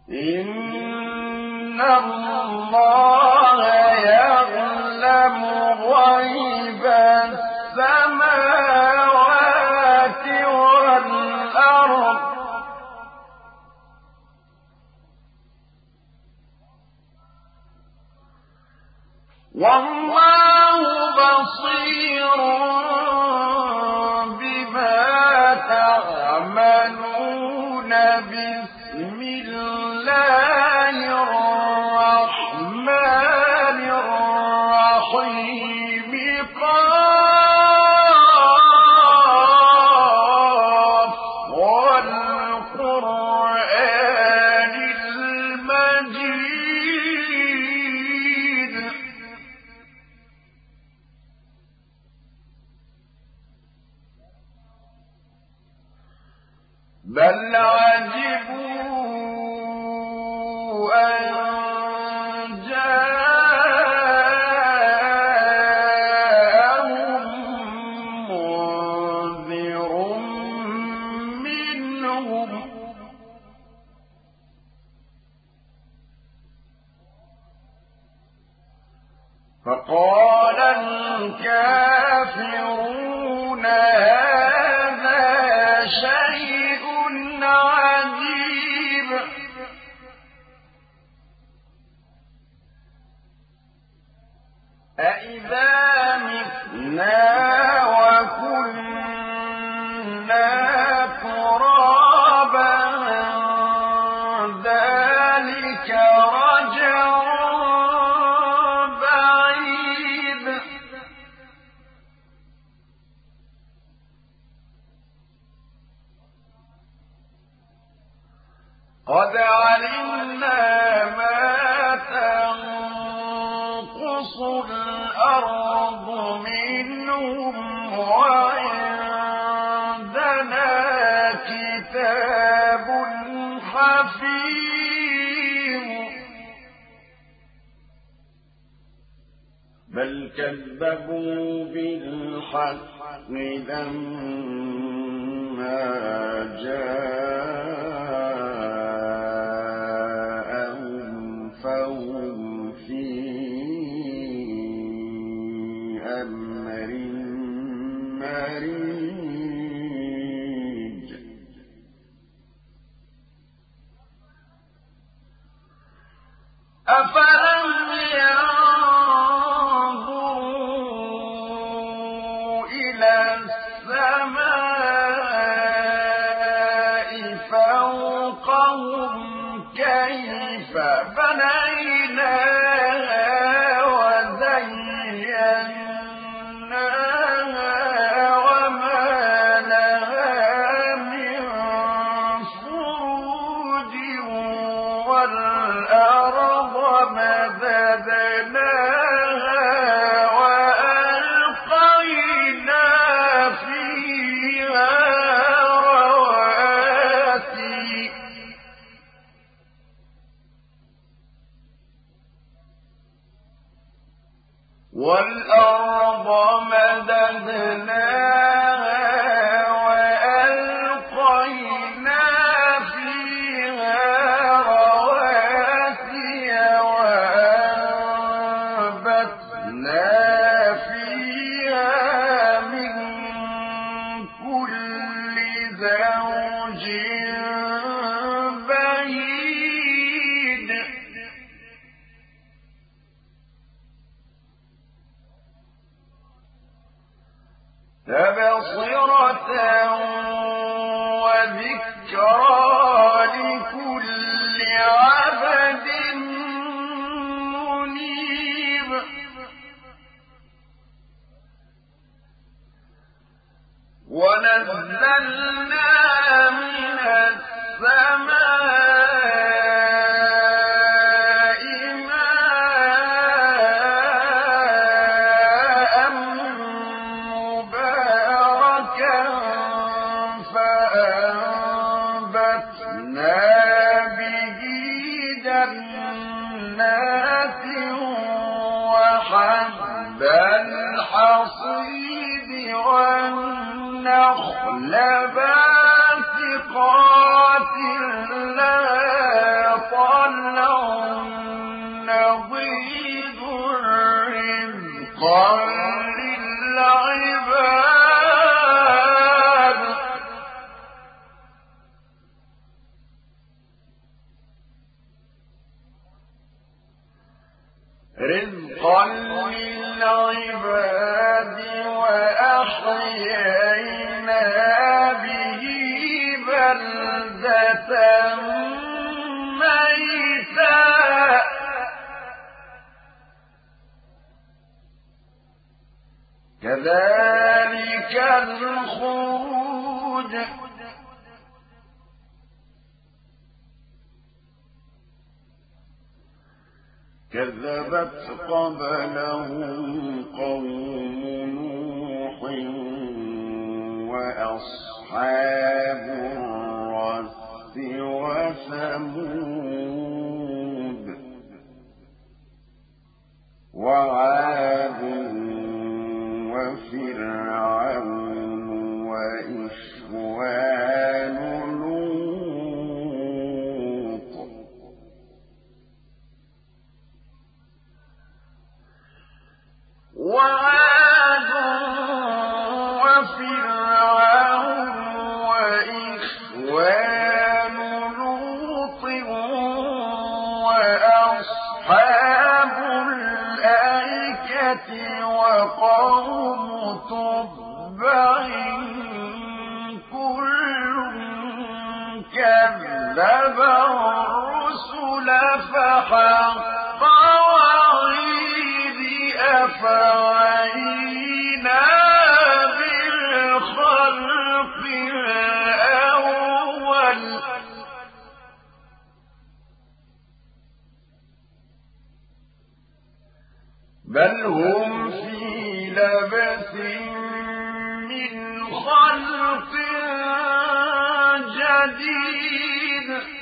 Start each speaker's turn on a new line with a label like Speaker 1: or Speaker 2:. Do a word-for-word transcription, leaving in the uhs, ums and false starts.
Speaker 1: إن الله يعلم غيب السماوات والأرض والله بصير بما تعملون. بسم الله الرحمن الرحيم. قاف والقرآن المجيد. بل عجبوا أن جاءهم منذر منهم فقال الكافرون هذا شيء عجيب. أإذا متنا وكنا ترابا ذلك رجع بعيد. قد علمنا ما تنقص الأرض منهم وعندنا كتاب حفيظ. بل كذبوا بالحق لما جاءهم فهم في أمر مريج. أفلم ينظروا إلى السماء فوقهم كيف بنيناها وزيناها وما لها من فروج والأرض مددناها وألقينا فيها رواسي والأرض مددناها وألقينا فيها رواسي وأنبتنا فيها من كل زوج بهيج. تبصرة وذكرى لكل عبد منيب. ونزلنا من السماء ماء مباركا فأنبتنا به جنات وحب الحصيد والنخل باسقات لها رزقا للعباد وأحيينا به بلدة ميتا كذلك الخروج كذبت قبلهم قوم نوح وأصحاب الرس وثمود وعاد وفرعون وإخوان لوط وعاد وفرعون وإخوان لوط وأصحاب الأيكة وقوم تبع كل كذب الرسل فحق وعيد أفعينا بالخلق الأول بل هم في لبس من خلق جديد